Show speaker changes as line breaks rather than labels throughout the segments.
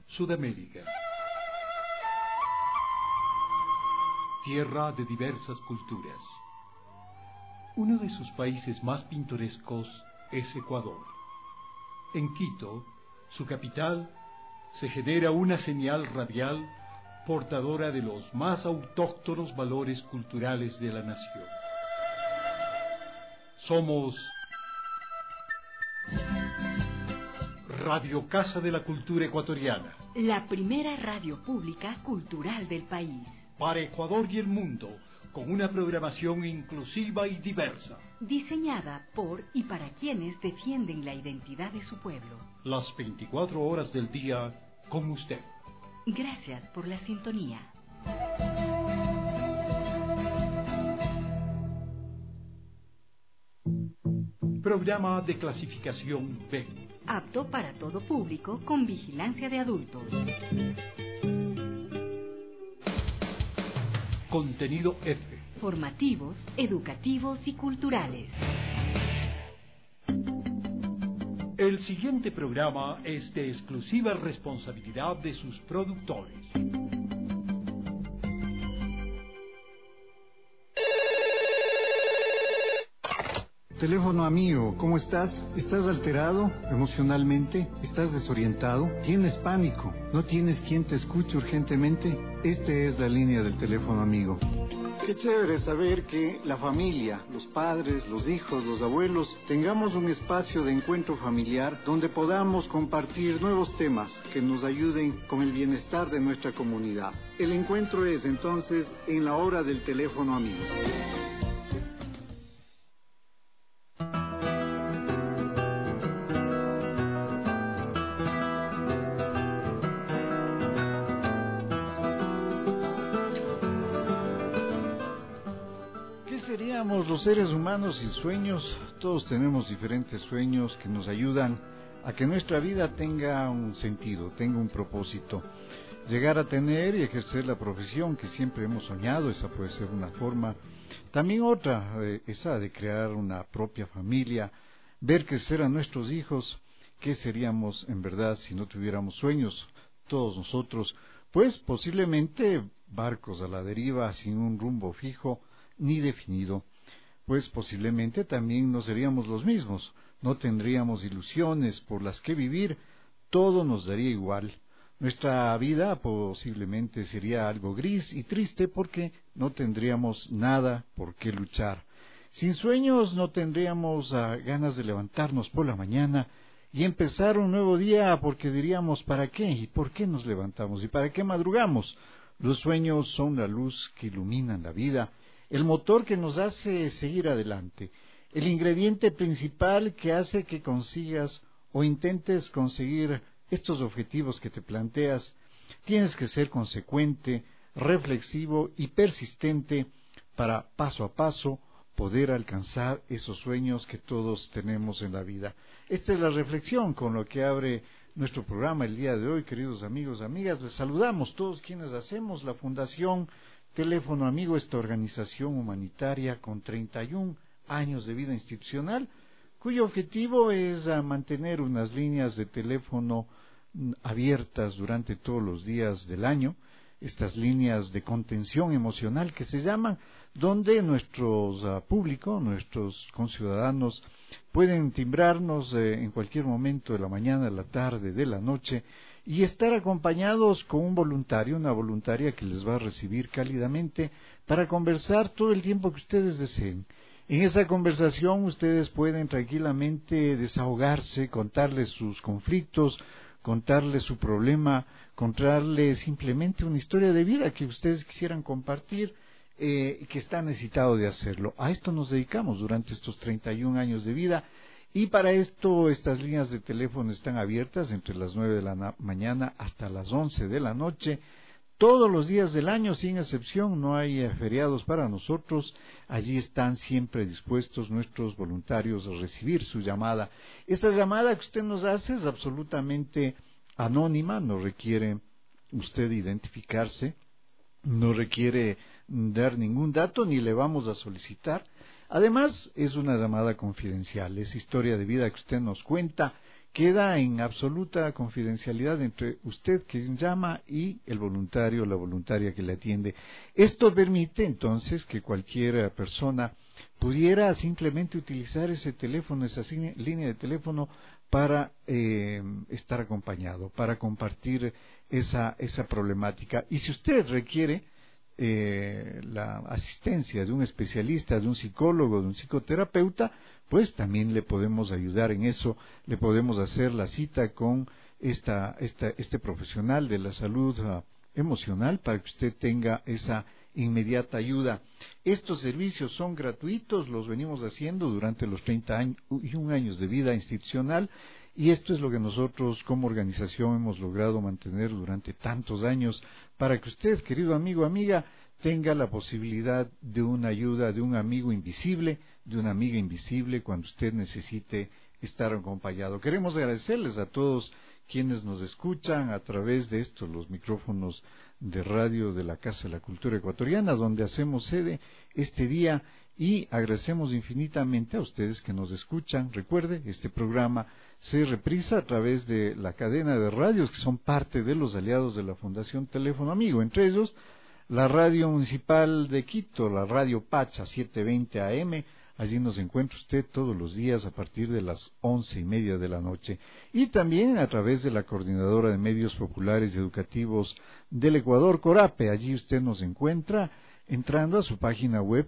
Sudamérica. Tierra de diversas culturas. Uno de sus países más pintorescos es Ecuador. En Quito, su capital, se genera una señal radial portadora de los más autóctonos valores culturales de la nación. Somos Radio Casa de la Cultura Ecuatoriana,
la primera radio pública cultural del país.
Para Ecuador y el mundo, con una programación inclusiva y diversa.
Diseñada por y para quienes defienden la identidad de su pueblo.
Las 24 horas del día con usted.
Gracias por la sintonía.
Programa de clasificación B.
Apto para todo público con vigilancia de adultos.
Contenido F.
Formativos, educativos y culturales.
El siguiente programa es de exclusiva responsabilidad de sus productores.
Teléfono amigo, ¿cómo estás? ¿Estás alterado emocionalmente? ¿Estás desorientado? ¿Tienes pánico? ¿No tienes quien te escuche urgentemente? Esta es la línea del teléfono amigo. Qué chévere saber que la familia, los padres, los hijos, los abuelos, tengamos un espacio de encuentro familiar donde podamos compartir nuevos temas que nos ayuden con el bienestar de nuestra comunidad. El encuentro es entonces en la hora del teléfono amigo. Seríamos los seres humanos sin sueños. Todos tenemos diferentes sueños que nos ayudan a que nuestra vida tenga un sentido, tenga un propósito. Llegar a tener y ejercer la profesión que siempre hemos soñado, esa puede ser una forma. También otra, esa de crear una propia familia, ver crecer a nuestros hijos. ¿Qué seríamos en verdad si no tuviéramos sueños? Todos nosotros, pues posiblemente barcos a la deriva sin un rumbo fijo ni definido, pues posiblemente también no seríamos los mismos, no tendríamos ilusiones por las que vivir, todo nos daría igual. Nuestra vida posiblemente sería algo gris y triste porque no tendríamos nada por qué luchar. Sin sueños no tendríamos ganas de levantarnos por la mañana y empezar un nuevo día porque diríamos ¿para qué? ¿Y por qué nos levantamos? ¿Y para qué madrugamos? Los sueños son la luz que ilumina la vida, el motor que nos hace seguir adelante, el ingrediente principal que hace que consigas o intentes conseguir estos objetivos que te planteas. Tienes que ser consecuente, reflexivo y persistente para paso a paso poder alcanzar esos sueños que todos tenemos en la vida. Esta es la reflexión con lo que abre nuestro programa el día de hoy, queridos amigos, amigas. Les saludamos todos quienes hacemos la Fundación Teléfono Amigo, esta organización humanitaria con 31 años de vida institucional, cuyo objetivo es mantener unas líneas de teléfono abiertas durante todos los días del año, estas líneas de contención emocional que se llaman, donde nuestros público, nuestros conciudadanos pueden timbrarnos en cualquier momento de la mañana, de la tarde, de la noche, y estar acompañados con un voluntario, una voluntaria que les va a recibir cálidamente para conversar todo el tiempo que ustedes deseen. En esa conversación ustedes pueden tranquilamente desahogarse, contarles sus conflictos, contarles su problema, contarles simplemente una historia de vida que ustedes quisieran compartir, que está necesitado de hacerlo. A esto nos dedicamos durante estos 31 años de vida. Y para esto estas líneas de teléfono están abiertas entre las 9 de la mañana hasta las 11 de la noche, todos los días del año sin excepción, no hay feriados para nosotros. Allí están siempre dispuestos nuestros voluntarios a recibir su llamada. Esa llamada que usted nos hace es absolutamente anónima, no requiere usted identificarse, no requiere dar ningún dato ni le vamos a solicitar. Además, es una llamada confidencial, es historia de vida que usted nos cuenta, queda en absoluta confidencialidad entre usted quien llama y el voluntario o la voluntaria que le atiende. Esto permite entonces que cualquier persona pudiera simplemente utilizar ese teléfono, esa línea de teléfono para estar acompañado, para compartir esa problemática. Y si usted requiere la asistencia de un especialista, de un psicólogo, de un psicoterapeuta, pues también le podemos ayudar en eso, le podemos hacer la cita con este profesional de la salud emocional para que usted tenga esa inmediata ayuda. Estos servicios son gratuitos, los venimos haciendo durante los 31 años de vida institucional, y esto es lo que nosotros como organización hemos logrado mantener durante tantos años, para que usted, querido amigo, amiga, tenga la posibilidad de una ayuda, de un amigo invisible, de una amiga invisible cuando usted necesite estar acompañado. Queremos agradecerles a todos quienes nos escuchan a través de estos, los micrófonos de radio de la Casa de la Cultura Ecuatoriana, donde hacemos sede este día, y agradecemos infinitamente a ustedes que nos escuchan. Recuerde, este programa se reprisa a través de la cadena de radios que son parte de los aliados de la Fundación Teléfono Amigo, entre ellos la Radio Municipal de Quito, la Radio Pacha 720 AM. Allí nos encuentra usted todos los días a partir de las 11:30 de la noche. Y también a través de la Coordinadora de Medios Populares y Educativos del Ecuador, CORAPE. Allí usted nos encuentra entrando a su página web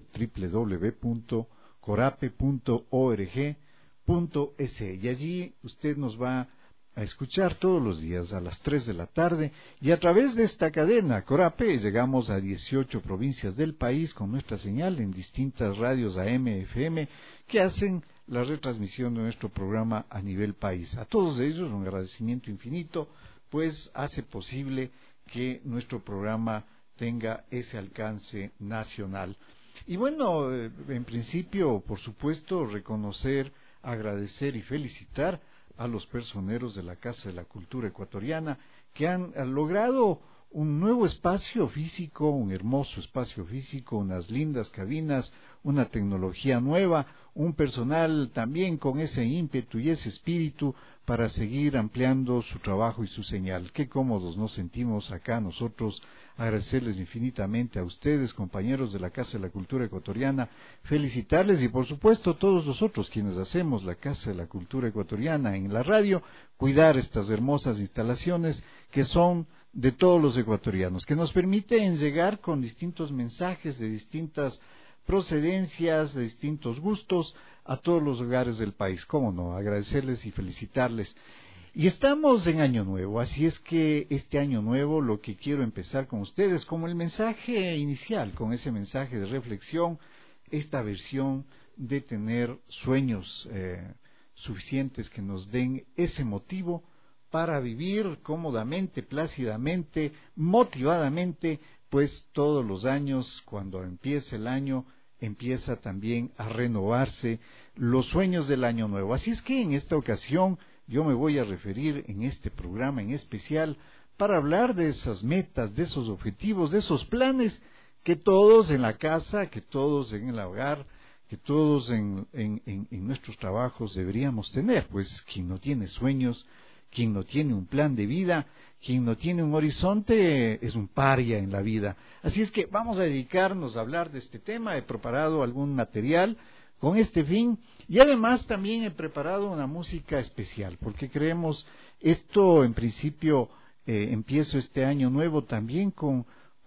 www.corape.org.es. Y allí usted nos va a escuchar todos los días a las 3 de la tarde, y a través de esta cadena CORAPE llegamos a 18 provincias del país con nuestra señal en distintas radios AM, FM, que hacen la retransmisión de nuestro programa a nivel país. A todos ellos un agradecimiento infinito, pues hace posible que nuestro programa tenga ese alcance nacional. Y bueno, en principio, por supuesto, reconocer, agradecer y felicitar a los personeros de la Casa de la Cultura Ecuatoriana, que han logrado un nuevo espacio físico, un hermoso espacio físico, unas lindas cabinas, una tecnología nueva, un personal también con ese ímpetu y ese espíritu para seguir ampliando su trabajo y su señal. Qué cómodos nos sentimos acá nosotros. Agradecerles infinitamente a ustedes, compañeros de la Casa de la Cultura Ecuatoriana, felicitarles, y por supuesto todos nosotros quienes hacemos la Casa de la Cultura Ecuatoriana en la radio, cuidar estas hermosas instalaciones que son de todos los ecuatorianos, que nos permiten llegar con distintos mensajes de distintas procedencias, de distintos gustos, a todos los hogares del país. Cómo no, agradecerles y felicitarles. Y estamos en Año Nuevo, así es que este Año Nuevo lo que quiero empezar con ustedes, como el mensaje inicial, con ese mensaje de reflexión, esta versión de tener sueños suficientes que nos den ese motivo para vivir cómodamente, plácidamente, motivadamente, pues todos los años, cuando empieza el año, empieza también a renovarse los sueños del Año Nuevo. Así es que en esta ocasión yo me voy a referir en este programa en especial para hablar de esas metas, de esos objetivos, de esos planes que todos en la casa, que todos en el hogar, que todos en nuestros trabajos deberíamos tener. Pues quien no tiene sueños, quien no tiene un plan de vida, quien no tiene un horizonte, es un paria en la vida. Así es que vamos a dedicarnos a hablar de este tema. He preparado algún material con este fin, y además también he preparado una música especial, porque creemos esto, en principio, empiezo este año nuevo también con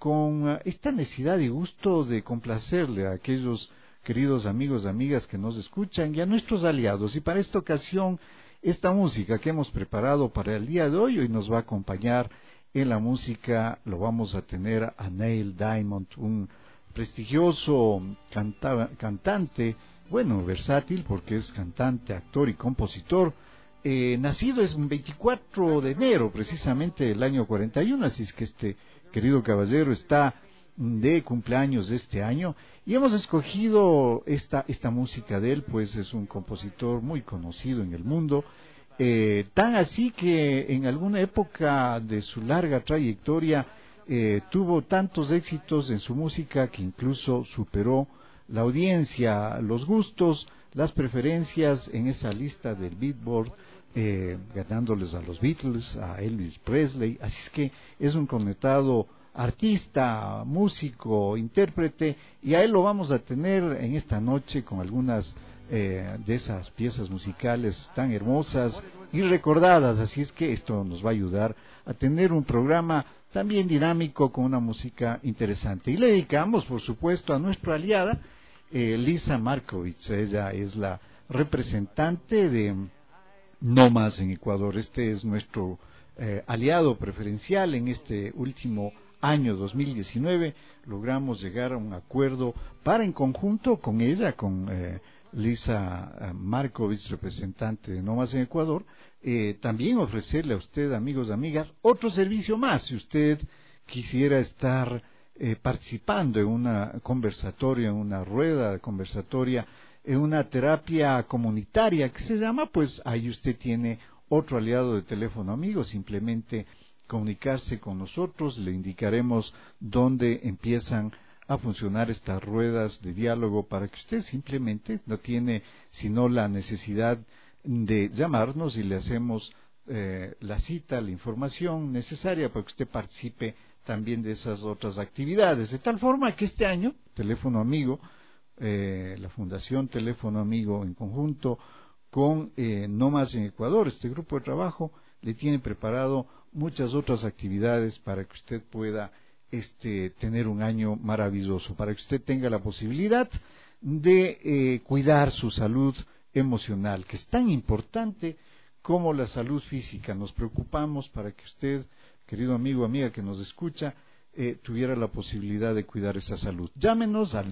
esta necesidad y gusto de complacerle a aquellos queridos amigos, amigas que nos escuchan, y a nuestros aliados. Y para esta ocasión, esta música que hemos preparado para el día de hoy nos va a acompañar en la música. Lo vamos a tener a Neil Diamond, un prestigioso cantante, bueno, versátil, porque es cantante, actor y compositor. Nacido es un 24 de enero, precisamente del año 41, así es que este querido caballero está de cumpleaños de este año, y hemos escogido esta música de él, pues es un compositor muy conocido en el mundo, tan así que en alguna época de su larga trayectoria tuvo tantos éxitos en su música que incluso superó la audiencia, los gustos, las preferencias en esa lista del Billboard ganándoles a los Beatles, a Elvis Presley. Así es que es un connotado artista, músico, intérprete, y a él lo vamos a tener en esta noche con algunas de esas piezas musicales tan hermosas y recordadas. Así es que esto nos va a ayudar a tener un programa también dinámico con una música interesante. Y le dedicamos, por supuesto, a nuestra aliada, Lisa Markovich. Ella es la representante de No Más en Ecuador. Este es nuestro aliado preferencial en este último año 2019. Logramos llegar a un acuerdo para, en conjunto con ella, con Lisa Markovich, representante de No Más en Ecuador, también ofrecerle a usted, amigos y amigas, otro servicio más. Si usted quisiera estar participando en una conversatoria, en una rueda conversatoria, en una terapia comunitaria que se llama, pues ahí usted tiene otro aliado de Teléfono Amigo. Simplemente comunicarse con nosotros, le indicaremos dónde empiezan a funcionar estas ruedas de diálogo para que usted simplemente no tiene sino la necesidad de llamarnos y le hacemos la cita, la información necesaria para que usted participe también de esas otras actividades. De tal forma que este año, Teléfono Amigo, la Fundación Teléfono Amigo en conjunto con No Más en Ecuador, este grupo de trabajo, le tiene preparado muchas otras actividades para que usted pueda tener un año maravilloso, para que usted tenga la posibilidad de cuidar su salud emocional, que es tan importante como la salud física. Nos preocupamos para que usted, querido amigo o amiga que nos escucha, tuviera la posibilidad de cuidar esa salud. Llámenos al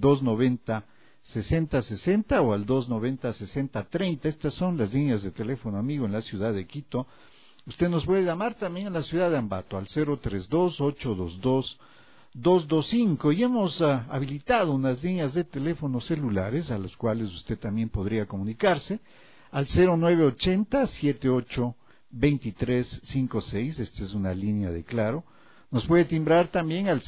290-6060 o al 290-6030. Estas son las líneas de Teléfono Amigo en la ciudad de Quito. Usted nos puede llamar también en la ciudad de Ambato al 032-822-225, y hemos habilitado unas líneas de teléfonos celulares a las cuales usted también podría comunicarse al 0980-782356. Esta es una línea de Claro. Nos puede timbrar también al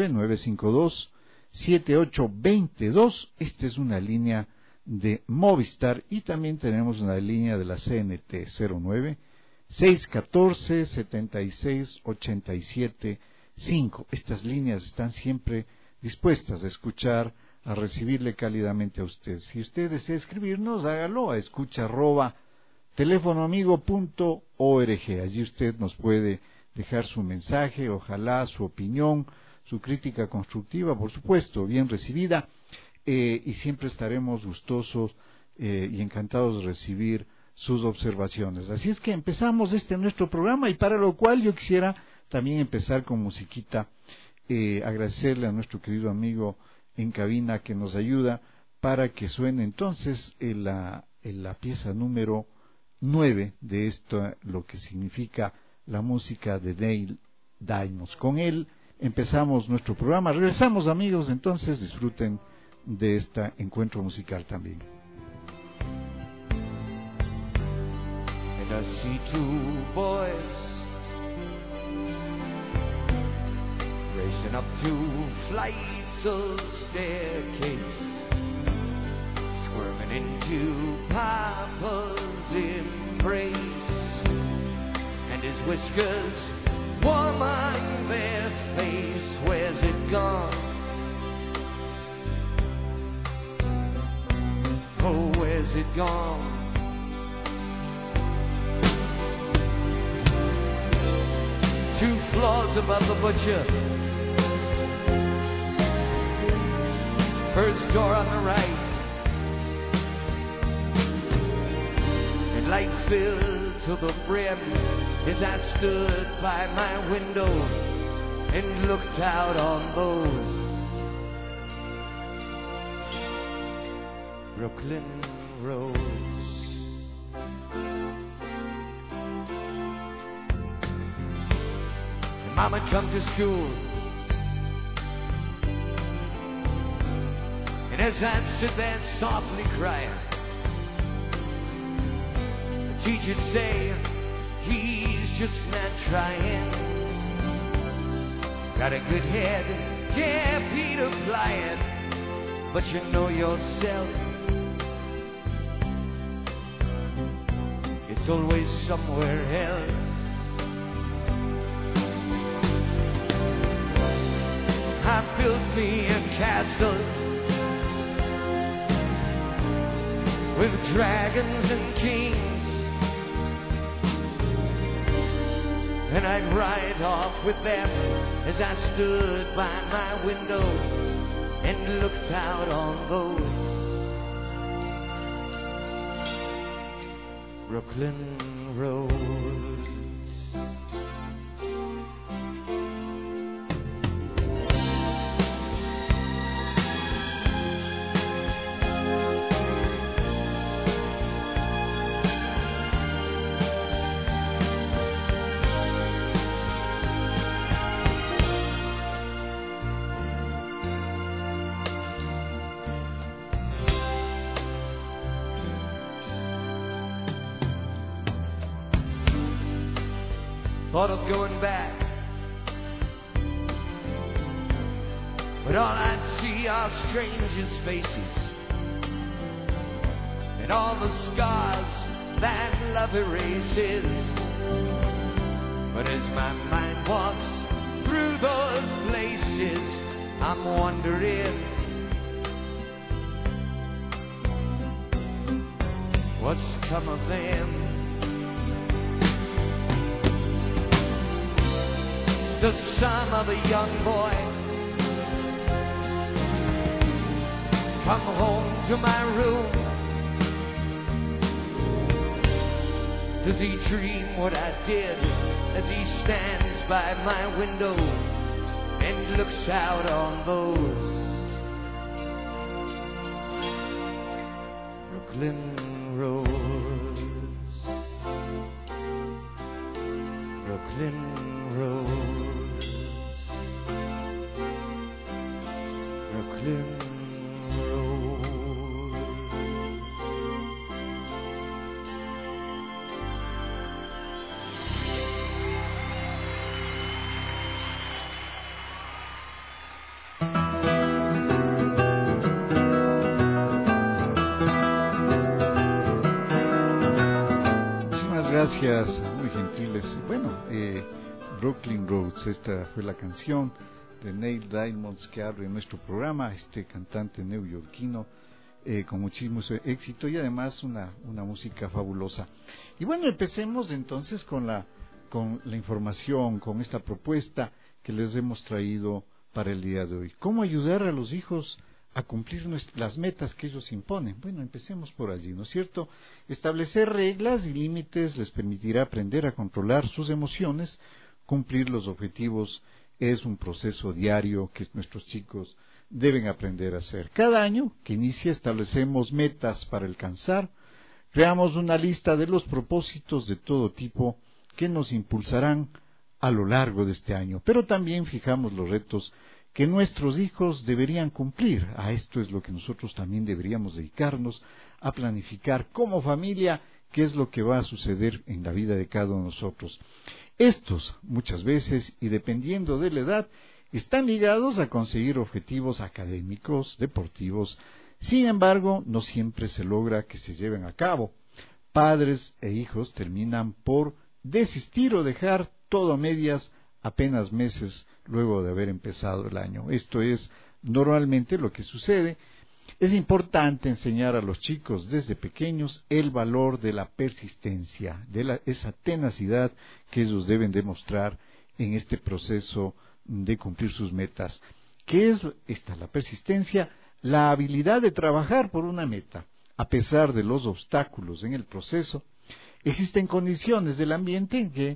09952-7822. Esta es una línea de Movistar, y también tenemos una línea de la CNT 09-614-7687-5. Estas líneas están siempre dispuestas a escuchar, a recibirle cálidamente a usted. Si usted desea escribirnos, hágalo a escucha@telefonoamigo.org. Allí usted nos puede dejar su mensaje, ojalá su opinión, su crítica constructiva, por supuesto, bien recibida, y siempre estaremos gustosos y encantados de recibir sus observaciones. Así es que empezamos nuestro programa, y para lo cual yo quisiera también empezar con musiquita, agradecerle a nuestro querido amigo en cabina que nos ayuda para que suene entonces la pieza número 9 de esto, lo que significa la música de Neil Diamond. Con él empezamos nuestro programa. Regresamos, amigos, entonces disfruten de este encuentro musical también.
I see two boys racing up two flights of staircase, squirming into Papa's embrace, and his whiskers warm on their face. Where's it gone? Oh, where's it gone? Two floors above the butcher, first door on the right, and light filled to the brim as I stood by my window and looked out on those Brooklyn roads. Mama come to school, and as I'd sit there softly crying, the teacher'd say, he's just not trying. Got a good head, yeah, Peter flying, but you know yourself, it's always somewhere else. I built me a castle with dragons and kings, and I'd ride off with them as I stood by my window and looked out on those Brooklyn roads. Thought of going back, but all I'd see are strangers' faces and all the scars that love erases. But as my mind walks through those places, I'm wondering what's come of them. The son of a young boy come home to my room? Does he dream what I did as he stands by my window and looks out on those Brooklyn roads? Brooklyn roads. Brooklyn road.
Muchísimas gracias, muy gentiles. Bueno, Brooklyn Roads, esta fue la canción de Neil Diamond que abre nuestro programa, este cantante neoyorquino con muchísimo éxito y además una música fabulosa. Y bueno, empecemos entonces con la información, con esta propuesta que les hemos traído para el día de hoy. ¿Cómo ayudar a los hijos a cumplir las metas que ellos imponen? Bueno, empecemos por allí, ¿no es cierto? Establecer reglas y límites les permitirá aprender a controlar sus emociones. Cumplir los objetivos es un proceso diario que nuestros chicos deben aprender a hacer. Cada año que inicia establecemos metas para alcanzar, creamos una lista de los propósitos de todo tipo que nos impulsarán a lo largo de este año, pero también fijamos los retos que nuestros hijos deberían cumplir. A esto es lo que nosotros también deberíamos dedicarnos, a planificar como familia qué es lo que va a suceder en la vida de cada uno de nosotros. Estos, muchas veces, y dependiendo de la edad, están ligados a conseguir objetivos académicos, deportivos. Sin embargo, no siempre se logra que se lleven a cabo. Padres e hijos terminan por desistir o dejar todo a medias apenas meses luego de haber empezado el año. Esto es normalmente lo que sucede. Es importante enseñar a los chicos desde pequeños el valor de la persistencia, de esa tenacidad que ellos deben demostrar en este proceso de cumplir sus metas. ¿Qué es esta? La persistencia, la habilidad de trabajar por una meta, a pesar de los obstáculos en el proceso. Existen condiciones del ambiente en que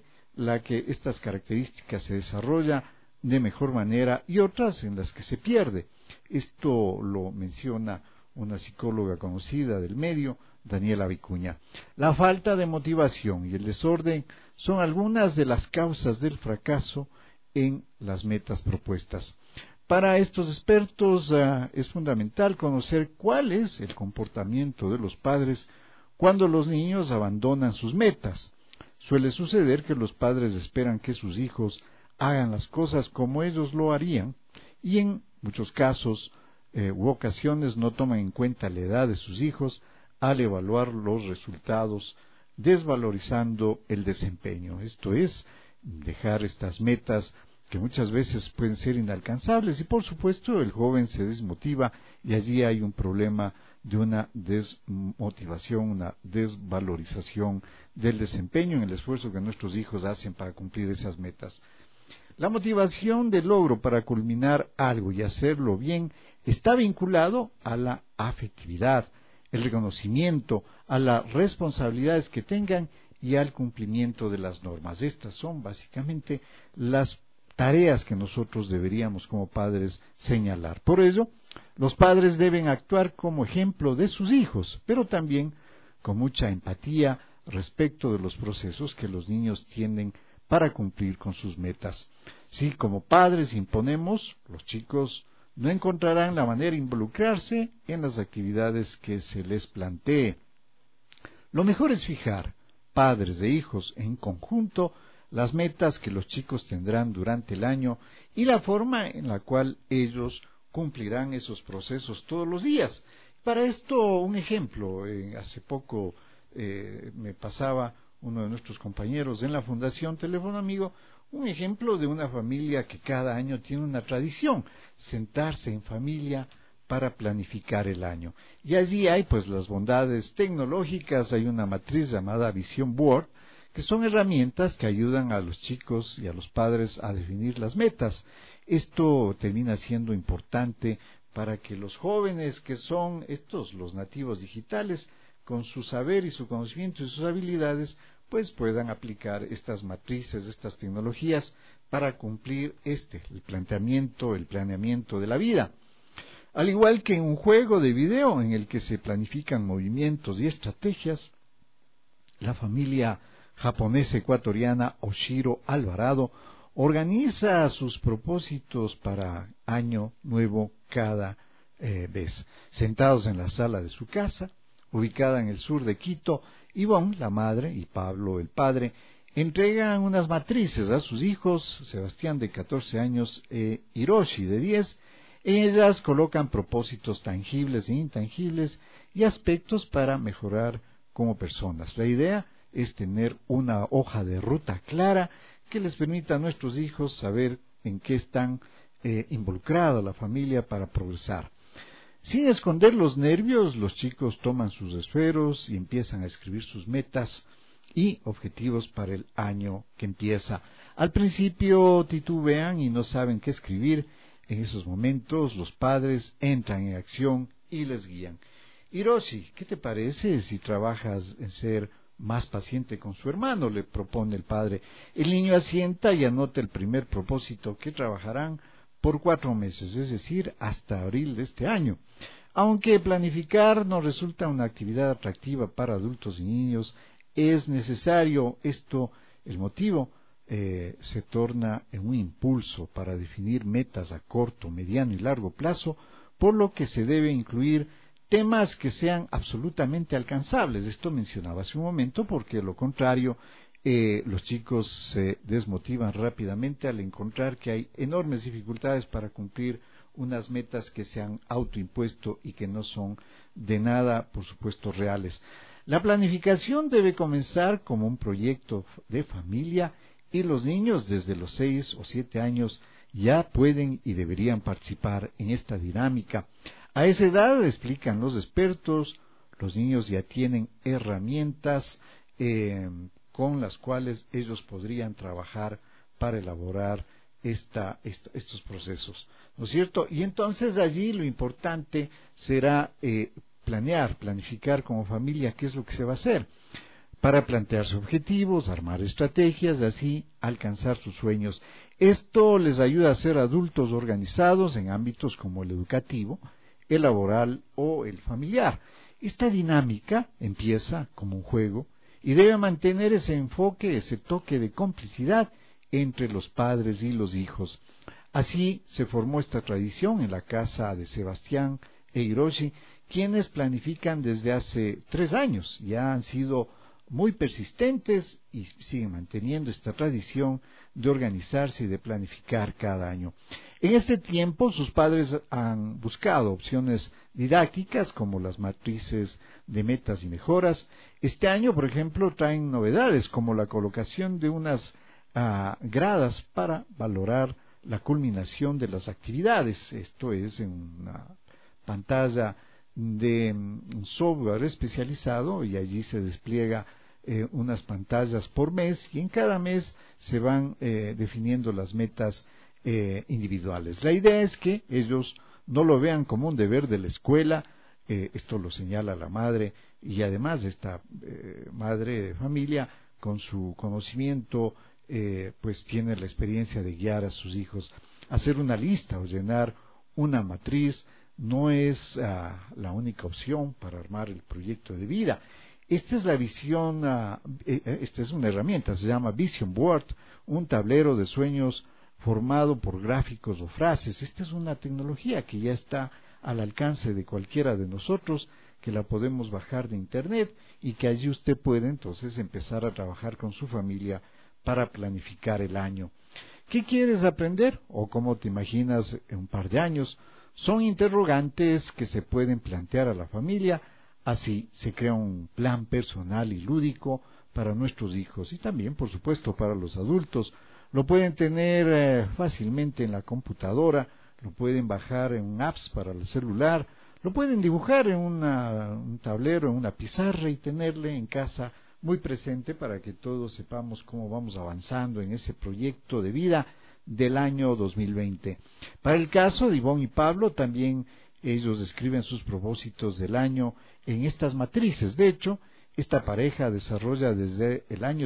estas características se desarrollan de mejor manera y otras en las que se pierde. Esto lo menciona una psicóloga conocida del medio, Daniela Vicuña. La falta de motivación y el desorden son algunas de las causas del fracaso en las metas propuestas. Para estos expertos es fundamental conocer cuál es el comportamiento de los padres cuando los niños abandonan sus metas. Suele suceder que los padres esperan que sus hijos hagan las cosas como ellos lo harían y en muchos casos u ocasiones no toman en cuenta la edad de sus hijos al evaluar los resultados desvalorizando el desempeño. Esto es, dejar estas metas que muchas veces pueden ser inalcanzables y por supuesto el joven se desmotiva y allí hay un problema de una desmotivación, una desvalorización del desempeño en el esfuerzo que nuestros hijos hacen para cumplir esas metas. La motivación del logro para culminar algo y hacerlo bien está vinculado a la afectividad, el reconocimiento, a las responsabilidades que tengan y al cumplimiento de las normas. Estas son básicamente las tareas que nosotros deberíamos como padres señalar. Por ello, los padres deben actuar como ejemplo de sus hijos, pero también con mucha empatía respecto de los procesos que los niños tienen para cumplir con sus metas. Si como padres imponemos, los chicos no encontrarán la manera de involucrarse en las actividades que se les plantee. Lo mejor es fijar, padres e hijos en conjunto, las metas que los chicos tendrán durante el año y la forma en la cual ellos cumplirán esos procesos todos los días. Para esto, un ejemplo, hace poco me pasaba uno de nuestros compañeros en la Fundación Teléfono Amigo, un ejemplo de una familia que cada año tiene una tradición, sentarse en familia para planificar el año. Y allí hay pues las bondades tecnológicas, hay una matriz llamada Vision Board, que son herramientas que ayudan a los chicos y a los padres a definir las metas. Esto termina siendo importante para que los jóvenes que son los nativos digitales, con su saber y su conocimiento y sus habilidades, pues puedan aplicar estas matrices, estas tecnologías para cumplir el planeamiento de la vida. Al igual que en un juego de video en el que se planifican movimientos y estrategias, la familia japonesa ecuatoriana Oshiro Alvarado organiza sus propósitos para año nuevo cada vez. Sentados en la sala de su casa, ubicada en el sur de Quito, Ivonne, la madre, y Pablo, el padre, entregan unas matrices a sus hijos, Sebastián de 14 años e Hiroshi de 10. En ellas colocan propósitos tangibles e intangibles y aspectos para mejorar como personas. La idea es tener una hoja de ruta clara que les permita a nuestros hijos saber en qué están involucrados la familia para progresar. Sin esconder los nervios, los chicos toman sus esferos y empiezan a escribir sus metas y objetivos para el año que empieza. Al principio titubean y no saben qué escribir. En esos momentos los padres entran en acción y les guían. Hiroshi, ¿qué te parece si trabajas en ser más paciente con su hermano?, le propone el padre. El niño asienta y anota el primer propósito que trabajarán por 4 meses, es decir, hasta abril de este año. Aunque planificar no resulta una actividad atractiva para adultos y niños, es necesario el motivo se torna en un impulso para definir metas a corto, mediano y largo plazo, por lo que se debe incluir temas que sean absolutamente alcanzables. Esto mencionaba hace un momento, porque de lo contrario los chicos se desmotivan rápidamente al encontrar que hay enormes dificultades para cumplir unas metas que se han autoimpuesto y que no son de nada, por supuesto, reales. La planificación debe comenzar como un proyecto de familia y los niños desde los 6 o 7 años ya pueden y deberían participar en esta dinámica. A esa edad, explican los expertos, los niños ya tienen herramientas con las cuales ellos podrían trabajar para elaborar estos procesos, ¿no es cierto? Y entonces allí lo importante será planificar como familia qué es lo que se va a hacer, para plantearse objetivos, armar estrategias, y así alcanzar sus sueños. Esto les ayuda a ser adultos organizados en ámbitos como el educativo, el laboral o el familiar. Esta dinámica empieza como un juego y debe mantener ese enfoque, ese toque de complicidad entre los padres y los hijos. Así se formó esta tradición en la casa de Sebastián e Hiroshi, quienes planifican desde hace 3 años. Ya han sido muy persistentes y siguen manteniendo esta tradición de organizarse y de planificar cada año. En este tiempo sus padres han buscado opciones didácticas como las matrices de metas y mejoras. Este año, por ejemplo, traen novedades como la colocación de unas gradas para valorar la culminación de las actividades. Esto es en una pantalla de un software especializado y allí se despliega unas pantallas por mes y en cada mes se van definiendo las metas individuales. La idea es que ellos no lo vean como un deber de la escuela, esto lo señala la madre y además esta madre de familia con su conocimiento pues tiene la experiencia de guiar a sus hijos. Hacer una lista o llenar una matriz no es la única opción para armar el proyecto de vida. Esta es la visión, esta es una herramienta, se llama Vision Board, un tablero de sueños formado por gráficos o frases. Esta es una tecnología que ya está al alcance de cualquiera de nosotros, que la podemos bajar de internet y que allí usted puede entonces empezar a trabajar con su familia para planificar el año. ¿Qué quieres aprender? ¿O cómo te imaginas en un par de años? Son interrogantes que se pueden plantear a la familia, así se crea un plan personal y lúdico para nuestros hijos y también, por supuesto, para los adultos. Lo pueden tener fácilmente en la computadora, lo pueden bajar en apps para el celular, lo pueden dibujar en un tablero, en una pizarra y tenerle en casa muy presente para que todos sepamos cómo vamos avanzando en ese proyecto de vida del año 2020. Para el caso de Ivonne y Pablo, también ellos describen sus propósitos del año en estas matrices. De hecho, esta pareja desarrolla desde el año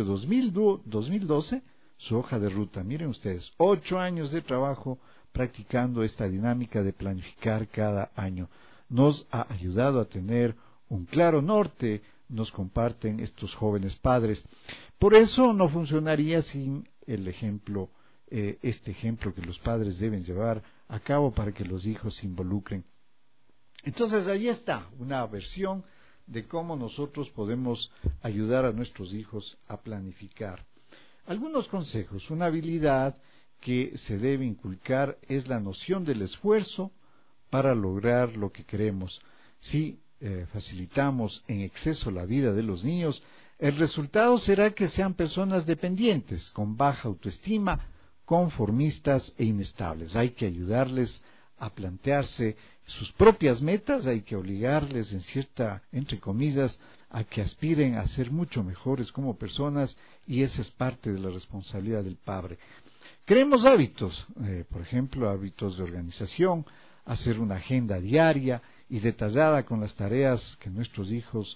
2012 su hoja de ruta. Miren ustedes, 8 años de trabajo practicando esta dinámica de planificar cada año. Nos ha ayudado a tener un claro norte, nos comparten estos jóvenes padres. Por eso no funcionaría sin el ejemplo, este ejemplo que los padres deben llevar a cabo para que los hijos se involucren. Entonces, ahí está una versión de cómo nosotros podemos ayudar a nuestros hijos a planificar. Algunos consejos. Una habilidad que se debe inculcar es la noción del esfuerzo para lograr lo que queremos. Si facilitamos en exceso la vida de los niños, el resultado será que sean personas dependientes, con baja autoestima, conformistas e inestables. Hay que ayudarles a plantearse sus propias metas, hay que obligarles en cierta, entre comillas, a que aspiren a ser mucho mejores como personas y esa es parte de la responsabilidad del padre. Creemos hábitos, por ejemplo, hábitos de organización, hacer una agenda diaria y detallada con las tareas que nuestros hijos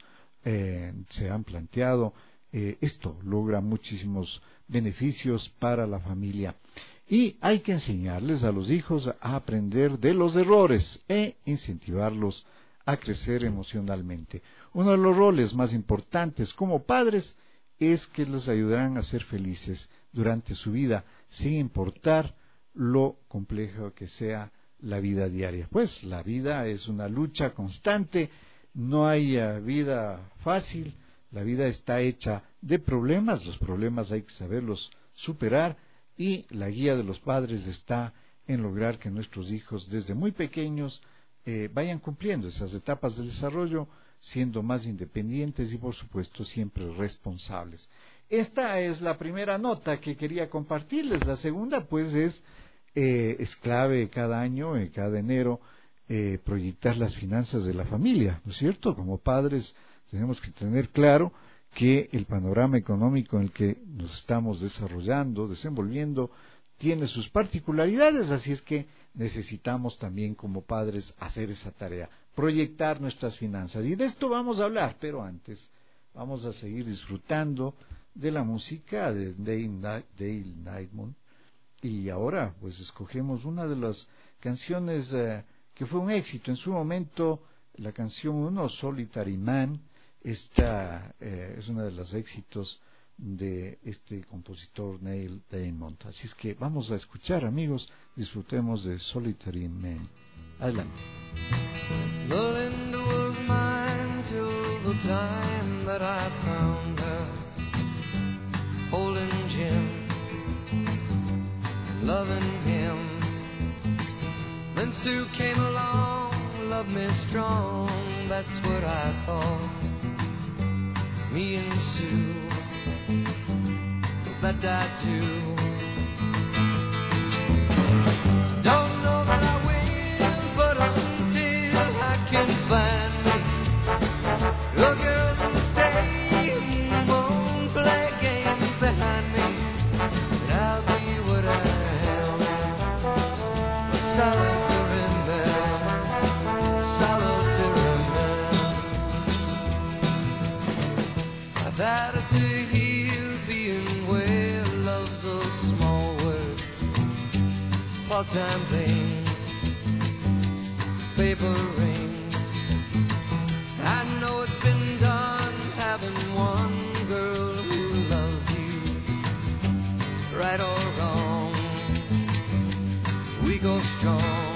se han planteado. Esto logra muchísimos beneficios para la familia. Y hay que enseñarles a los hijos a aprender de los errores e incentivarlos a crecer emocionalmente. Uno de los roles más importantes como padres es que les ayudarán a ser felices durante su vida, sin importar lo complejo que sea la vida diaria. Pues la vida es una lucha constante, no hay vida fácil, la vida está hecha de problemas, los problemas hay que saberlos superar y la guía de los padres está en lograr que nuestros hijos desde muy pequeños vayan cumpliendo esas etapas del desarrollo, siendo más independientes y por supuesto siempre responsables. Esta es la primera nota que quería compartirles. La segunda pues es clave cada año, cada enero, proyectar las finanzas de la familia, ¿no es cierto? Como padres tenemos que tener claro que el panorama económico en el que nos estamos desarrollando, desenvolviendo, tiene sus particularidades, así es que necesitamos también como padres hacer esa tarea, proyectar nuestras finanzas. Y de esto vamos a hablar, pero antes vamos a seguir disfrutando de la música de Dale Nightman. Y ahora pues escogemos una de las canciones que fue un éxito en su momento, la canción 1, Solitary Man. Esta es uno de los éxitos de este compositor Neil Diamond. Así es que vamos a escuchar, amigos, disfrutemos de Solitary Man. Adelante.
Linda was mine till the time that I found her. loving him. Then Sue came along, loved me strong, that's what I thought. Me and Sue, that I do. Don't know that I will, but until I can find me a girl that'll stay and won't play games behind me, and I'll be what I am, a solitary man, solitary man. I've had it to hear being where love's a small word, part-time thing, paper ring. I know it's been done having one girl who loves you, right or wrong, we go strong.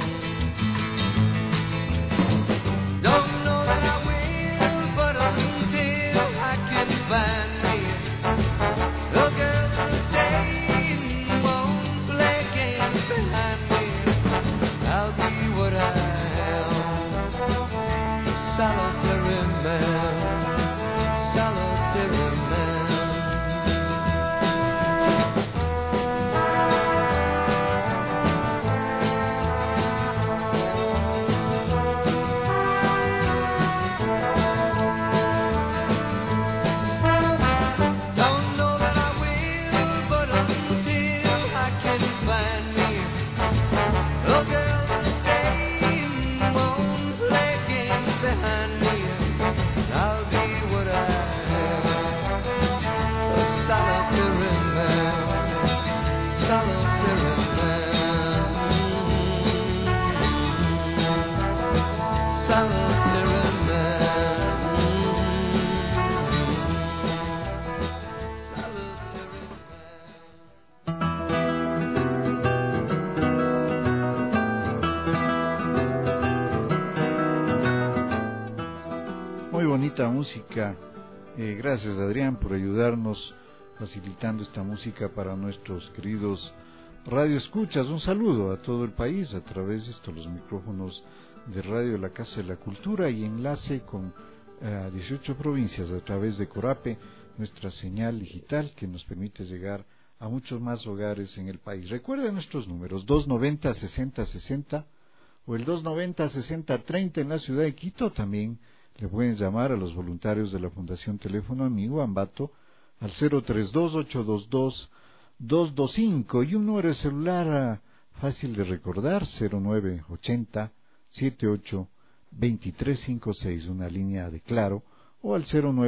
Don't know that I will, but until I can find me a girl that'll stay and won't play games behind me, I'll be what I am, a solitary man, solitary man. Don't know that I will, but until I can find me a girl that'll stay and won't play games behind me, I'll be what I am, a solitary man, solitary man, solitary man, solitary man.
Muy bonita música. Gracias, Adrián, por ayudarnos facilitando esta música para nuestros queridos radioescuchas. Un saludo a todo el país a través de los micrófonos de Radio La Casa de la Cultura y enlace con 18 provincias a través de Corape, nuestra señal digital que nos permite llegar a muchos más hogares en el país. Recuerden nuestros números 290-6060 o el 290-6030 en la ciudad de Quito. También le pueden llamar a los voluntarios de la Fundación Teléfono Amigo Ambato al 032-822-225 y un número de celular fácil de recordar, 0980-78-2356, una línea de Claro, o al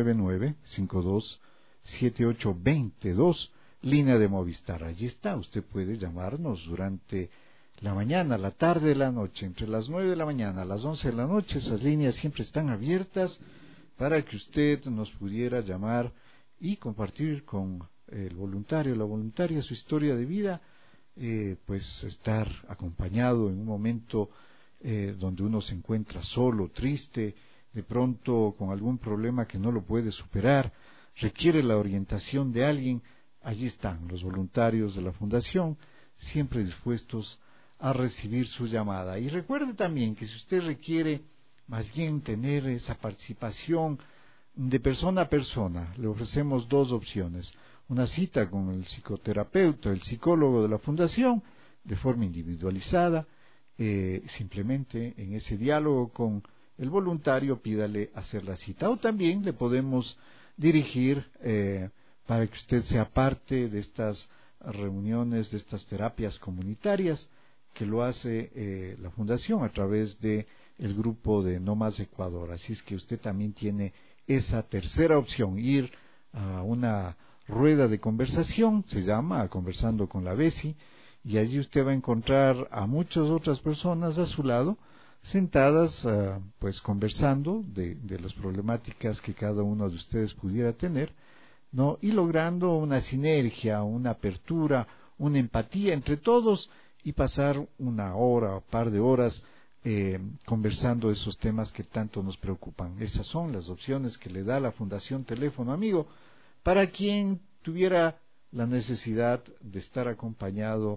099-52-7822, línea de Movistar. Allí está, usted puede llamarnos durante la mañana, la tarde, la noche, entre las 9 de la mañana a las 11 de la noche. Esas líneas siempre están abiertas para que usted nos pudiera llamar y compartir con el voluntario, la voluntaria, su historia de vida, pues estar acompañado en un momento donde uno se encuentra solo, triste, de pronto con algún problema que no lo puede superar, requiere la orientación de alguien. Allí están los voluntarios de la Fundación, siempre dispuestos a recibir su llamada. Y recuerde también que si usted requiere más bien tener esa participación de persona a persona, le ofrecemos dos opciones: una cita con el psicoterapeuta, el psicólogo de la Fundación, de forma individualizada. Simplemente en ese diálogo con el voluntario pídale hacer la cita, o también le podemos dirigir para que usted sea parte de estas reuniones, de estas terapias comunitarias que lo hace la Fundación a través de el grupo de No Más Ecuador. Así es que usted también tiene esa tercera opción, ir a una rueda de conversación, se llama Conversando con la Besi, y allí usted va a encontrar a muchas otras personas a su lado, sentadas pues conversando de las problemáticas que cada uno de ustedes pudiera tener, ¿no? Y logrando una sinergia, una apertura, una empatía entre todos, y pasar una hora o par de horas conversando de esos temas que tanto nos preocupan. Esas son las opciones que le da la Fundación Teléfono Amigo para quien tuviera la necesidad de estar acompañado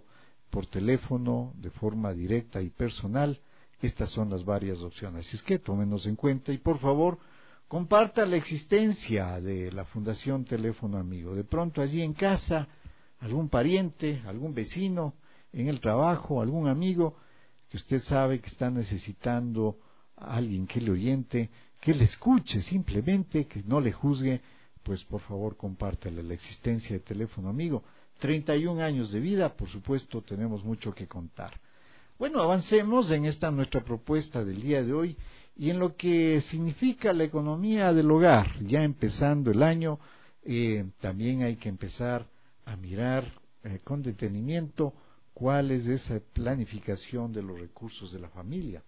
por teléfono, de forma directa y personal. Estas son las varias opciones. Así es que tómenos en cuenta y por favor comparta la existencia de la Fundación Teléfono Amigo. De pronto allí en casa, algún pariente, algún vecino, en el trabajo, algún amigo que usted sabe que está necesitando a alguien que le oriente, que le escuche simplemente, que no le juzgue, pues por favor compártale la existencia de Teléfono Amigo. 31 años de vida, por supuesto, tenemos mucho que contar. Bueno, avancemos en esta nuestra propuesta del día de hoy y en lo que significa la economía del hogar. Ya empezando el año, también hay que empezar a mirar con detenimiento cuál es esa planificación de los recursos de la familia.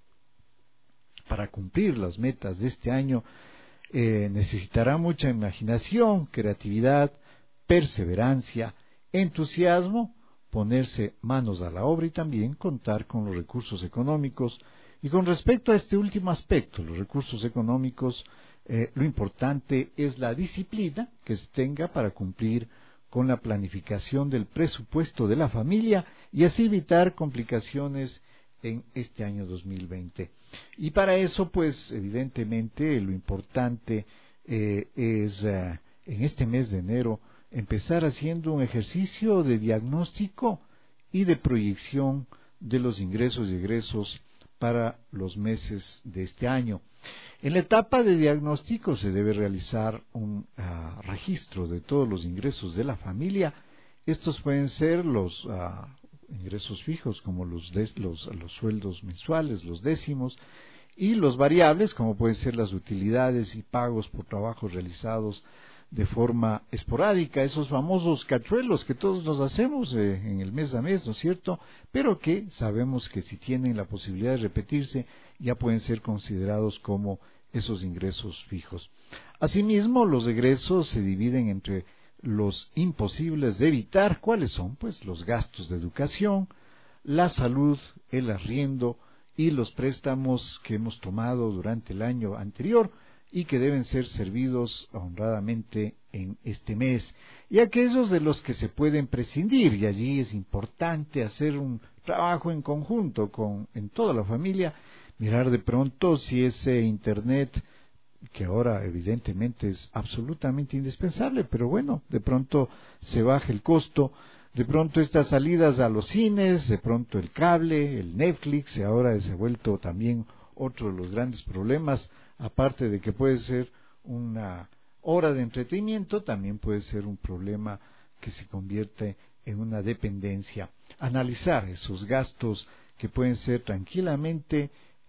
Para cumplir las metas de este año necesitará mucha imaginación, creatividad, perseverancia, entusiasmo, ponerse manos a la obra y también contar con los recursos económicos. Y con respecto a este último aspecto, los recursos económicos, lo importante es la disciplina que se tenga para cumplir con la planificación del presupuesto de la familia y así evitar complicaciones en este año 2020. Y para eso, pues, evidentemente, lo importante es en este mes de enero empezar haciendo un ejercicio de diagnóstico y de proyección de los ingresos y egresos para los meses de este año. En la etapa de diagnóstico se debe realizar un registro de todos los ingresos de la familia. Estos pueden ser los ingresos fijos, como los sueldos mensuales, los décimos, y los variables, como pueden ser las utilidades y pagos por trabajos realizados de forma esporádica, esos famosos cachuelos que todos nos hacemos en el mes a mes, ¿no es cierto?, pero que sabemos que si tienen la posibilidad de repetirse, ya pueden ser considerados como esos ingresos fijos. Asimismo, los egresos se dividen entre los imposibles de evitar. ¿Cuáles son? Pues los gastos de educación, la salud, el arriendo y los préstamos que hemos tomado durante el año anterior y que deben ser servidos honradamente en este mes, y aquellos de los que se pueden prescindir, y allí es importante hacer un trabajo en conjunto en toda la familia, mirar de pronto si ese internet, que ahora evidentemente es absolutamente indispensable, pero bueno, de pronto se baja el costo, de pronto estas salidas a los cines, de pronto el cable, el Netflix, y ahora se ha vuelto también otro de los grandes problemas, aparte de que puede ser una hora de entretenimiento, también puede ser un problema que se convierte en una dependencia. Analizar esos gastos que pueden ser tranquilamente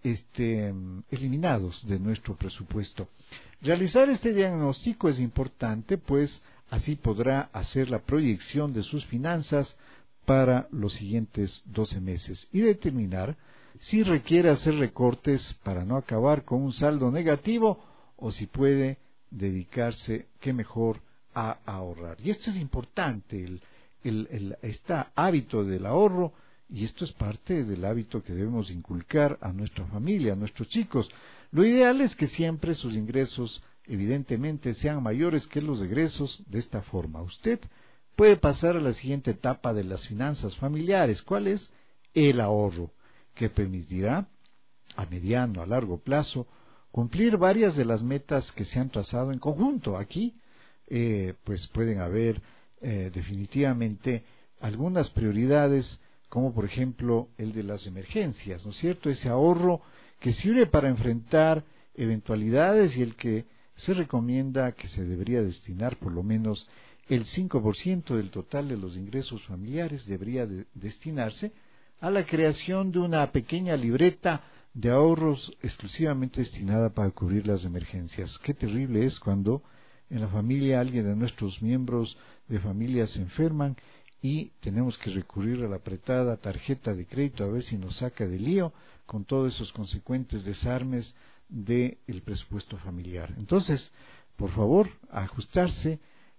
eliminados de nuestro presupuesto. Realizar este diagnóstico es importante, pues así podrá hacer la proyección de sus finanzas para los siguientes 12 meses y determinar si requiere hacer recortes para no acabar con un saldo negativo o si puede dedicarse, qué mejor, a ahorrar. Y esto es importante, este hábito del ahorro, y esto es parte del hábito que debemos inculcar a nuestra familia, a nuestros chicos. Lo ideal es que siempre sus ingresos, evidentemente, sean mayores que los egresos. De esta forma, usted puede pasar a la siguiente etapa de las finanzas familiares. ¿Cuál es? El ahorro, que permitirá a mediano, a largo plazo, cumplir varias de las metas que se han trazado en conjunto. Aquí, pues pueden haber definitivamente algunas prioridades, como por ejemplo el de las emergencias, ¿no es cierto? Ese ahorro que sirve para enfrentar eventualidades y el que se recomienda que se debería destinar por lo menos el 5% del total de los ingresos familiares debería destinarse a la creación de una pequeña libreta de ahorros exclusivamente destinada para cubrir las emergencias. Qué terrible es cuando en la familia alguien de nuestros miembros de familia se enferman y tenemos que recurrir a la apretada tarjeta de crédito a ver si nos saca del lío con todos esos consecuentes desarmes del presupuesto familiar. Entonces, por favor, a ajustarse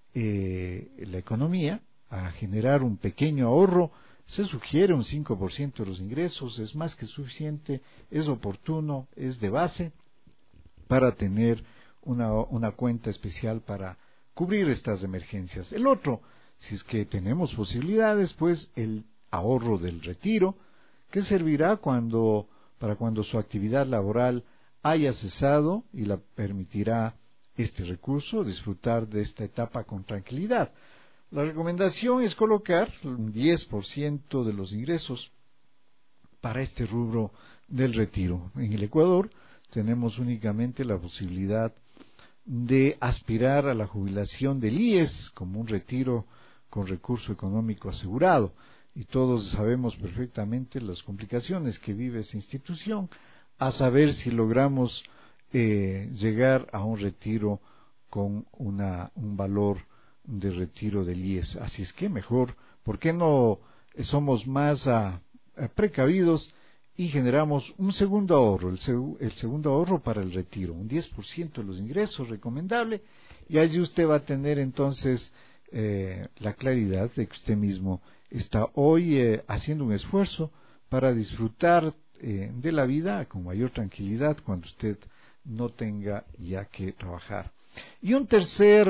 la economía, a generar un pequeño ahorro. Se sugiere un 5% de los ingresos, es más que suficiente, es oportuno, es de base para tener una cuenta especial para cubrir estas emergencias. El otro, si es que tenemos posibilidades, pues el ahorro del retiro, que servirá para cuando su actividad laboral haya cesado y le permitirá este recurso disfrutar de esta etapa con tranquilidad. La recomendación es colocar un 10% de los ingresos para este rubro del retiro. En el Ecuador tenemos únicamente la posibilidad de aspirar a la jubilación del IES como un retiro con recurso económico asegurado, y todos sabemos perfectamente las complicaciones que vive esa institución, a saber si logramos llegar a un retiro con un valor de retiro del IES. Así es que mejor, ¿por qué no somos más precavidos y generamos un segundo ahorro, el segundo ahorro para el retiro, un 10% de los ingresos recomendable, y allí usted va a tener entonces la claridad de que usted mismo está hoy haciendo un esfuerzo para disfrutar de la vida con mayor tranquilidad cuando usted no tenga ya que trabajar. Y un tercer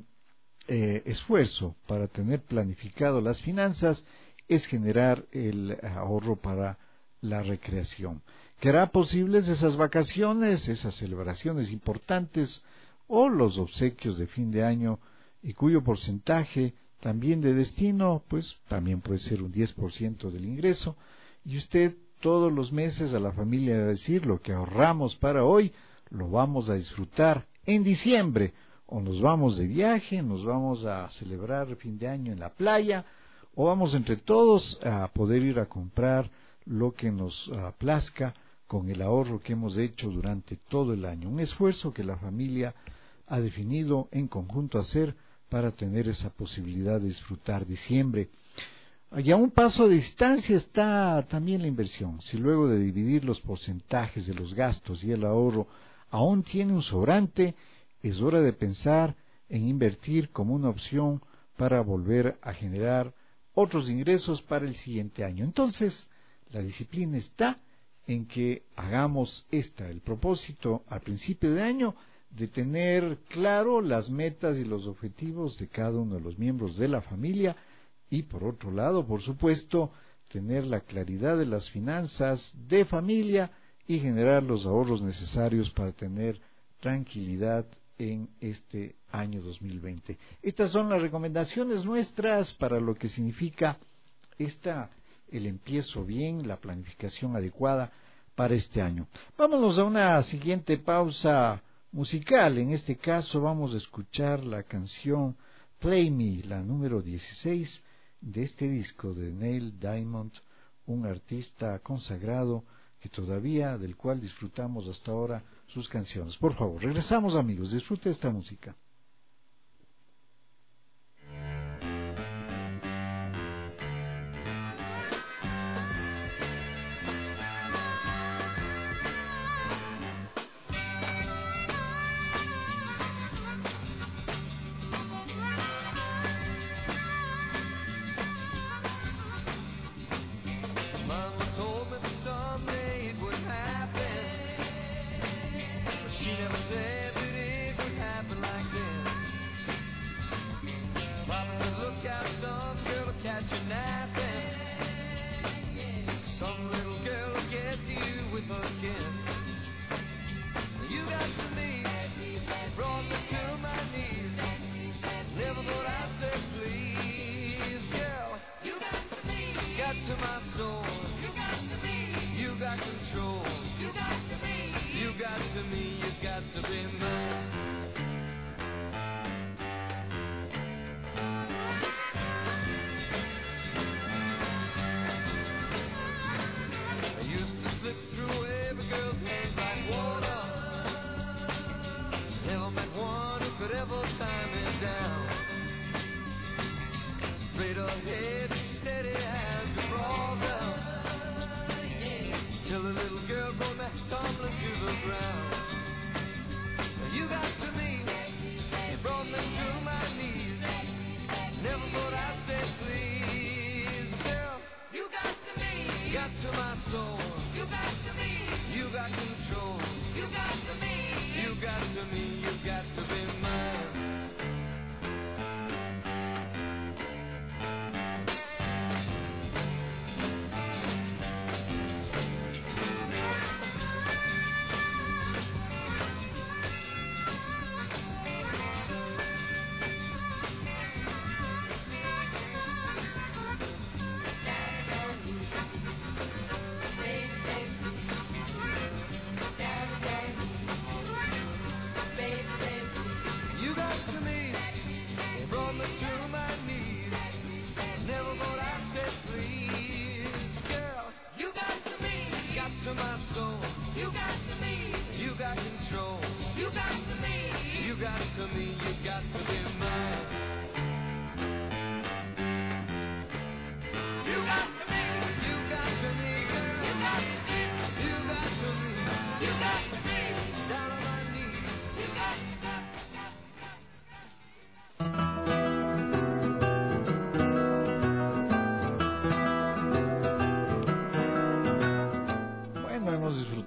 esfuerzo para tener planificado las finanzas es generar el ahorro para la recreación, que hará posibles esas vacaciones, esas celebraciones importantes o los obsequios de fin de año, y cuyo porcentaje también de destino, pues también puede ser un 10% del ingreso, y usted todos los meses a la familia va a decir: lo que ahorramos para hoy lo vamos a disfrutar en diciembre, o nos vamos de viaje, nos vamos a celebrar el fin de año en la playa, o vamos entre todos a poder ir a comprar lo que nos plazca con el ahorro que hemos hecho durante todo el año. Un esfuerzo que la familia ha definido en conjunto hacer para tener esa posibilidad de disfrutar diciembre. Y a un paso de distancia está también la inversión. Si luego de dividir los porcentajes de los gastos y el ahorro aún tiene un sobrante, es hora de pensar en invertir como una opción para volver a generar otros ingresos para el siguiente año. Entonces, la disciplina está en que hagamos el propósito al principio de año de tener claro las metas y los objetivos de cada uno de los miembros de la familia, y por otro lado, por supuesto, tener la claridad de las finanzas de familia y generar los ahorros necesarios para tener tranquilidad en este año 2020. Estas son las recomendaciones nuestras para lo que significa el empiezo bien, la planificación adecuada para este año. Vámonos a una siguiente pausa musical. En este caso vamos a escuchar la canción Play Me, la número 16 de este disco de Neil Diamond, un artista consagrado del cual disfrutamos hasta ahora sus canciones. Por favor, regresamos, amigos, disfrute esta música.
Straight ahead, steady as the ball.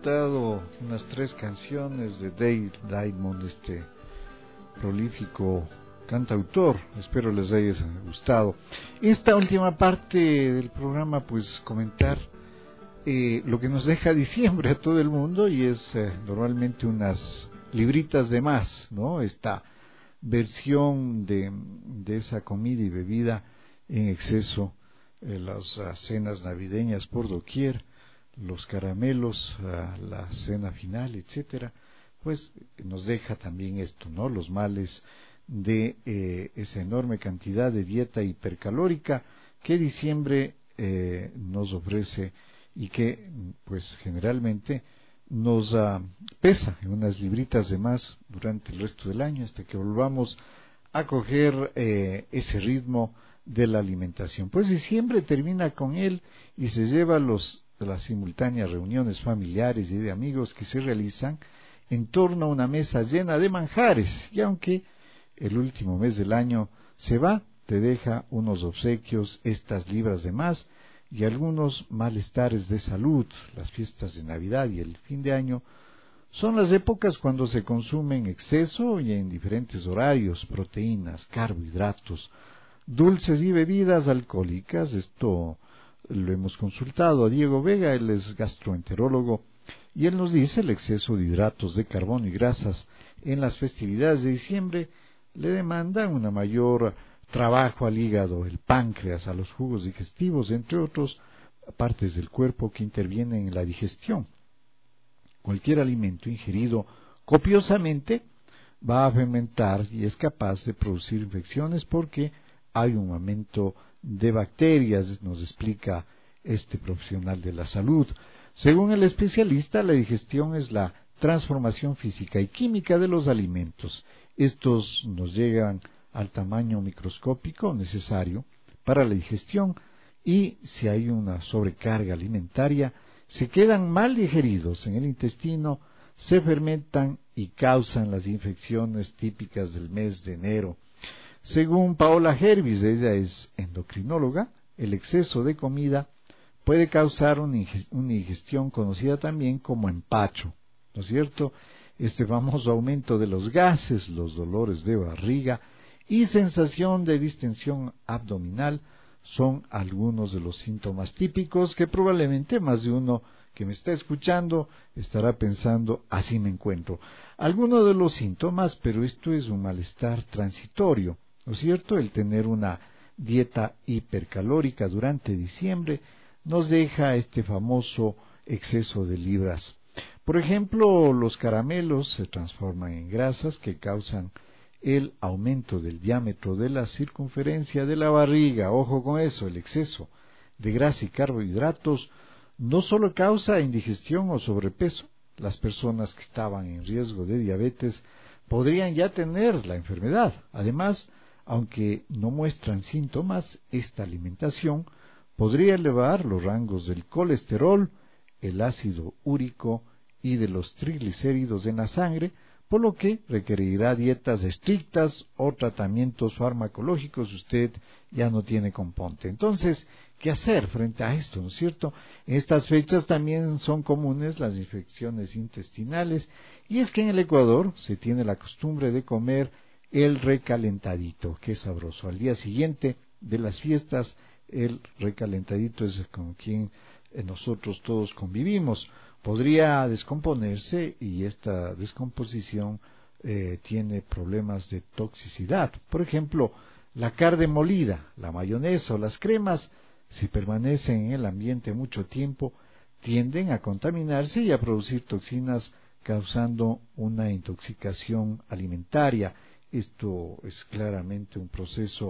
disfrutado unas 3 canciones de Dave Diamond, este prolífico cantautor. Espero les haya gustado. Esta última parte del programa, pues comentar lo que nos deja diciembre a todo el mundo, y es normalmente unas libritas de más, ¿no? Esta versión de esa comida y bebida en exceso, las cenas navideñas por doquier, los caramelos, la cena final, etcétera, pues nos deja también esto, ¿no? Los males de esa enorme cantidad de dieta hipercalórica que diciembre nos ofrece, y que pues generalmente nos pesa en unas libritas de más durante el resto del año, hasta que volvamos a coger ese ritmo de la alimentación. Pues diciembre termina con él y se lleva las simultáneas reuniones familiares y de amigos que se realizan en torno a una mesa llena de manjares, y aunque el último mes del año se va, te deja unos obsequios, estas libras de más y algunos malestares de salud. Las fiestas de Navidad y el fin de año son las épocas cuando se consume en exceso y en diferentes horarios proteínas, carbohidratos, dulces y bebidas alcohólicas. Esto lo hemos consultado a Diego Vega, él es gastroenterólogo, y él nos dice: el exceso de hidratos de carbono y grasas en las festividades de diciembre le demandan una mayor trabajo al hígado, el páncreas, a los jugos digestivos, entre otros partes del cuerpo que intervienen en la digestión. Cualquier alimento ingerido copiosamente va a fermentar y es capaz de producir infecciones porque hay un aumento de bacterias, nos explica este profesional de la salud. Según el especialista, la digestión es la transformación física y química de los alimentos. Estos nos llegan al tamaño microscópico necesario para la digestión, y si hay una sobrecarga alimentaria, se quedan mal digeridos en el intestino, se fermentan y causan las infecciones típicas del mes de enero. Según Paola Hervis, ella es endocrinóloga, el exceso de comida puede causar una ingestión conocida también como empacho, ¿no es cierto? Este famoso aumento de los gases, los dolores de barriga y sensación de distensión abdominal son algunos de los síntomas típicos que probablemente más de uno que me está escuchando estará pensando: así me encuentro. Algunos de los síntomas, pero esto es un malestar transitorio, ¿no es cierto? El tener una dieta hipercalórica durante diciembre nos deja este famoso exceso de libras. Por ejemplo, los caramelos se transforman en grasas que causan el aumento del diámetro de la circunferencia de la barriga. Ojo con eso, el exceso de grasa y carbohidratos no solo causa indigestión o sobrepeso. Las personas que estaban en riesgo de diabetes podrían ya tener la enfermedad. Además, aunque no muestran síntomas, esta alimentación podría elevar los rangos del colesterol, el ácido úrico y de los triglicéridos en la sangre, por lo que requerirá dietas estrictas o tratamientos farmacológicos. Usted ya no tiene componte. Entonces, ¿qué hacer frente a esto, no es cierto? En estas fechas también son comunes las infecciones intestinales, y es que en el Ecuador se tiene la costumbre de comer el recalentadito, que es sabroso. Al día siguiente de las fiestas, el recalentadito es con quien nosotros todos convivimos. Podría descomponerse, y esta descomposición tiene problemas de toxicidad. Por ejemplo, la carne molida, la mayonesa o las cremas, si permanecen en el ambiente mucho tiempo, tienden a contaminarse y a producir toxinas, causando una intoxicación alimentaria. Esto es claramente un proceso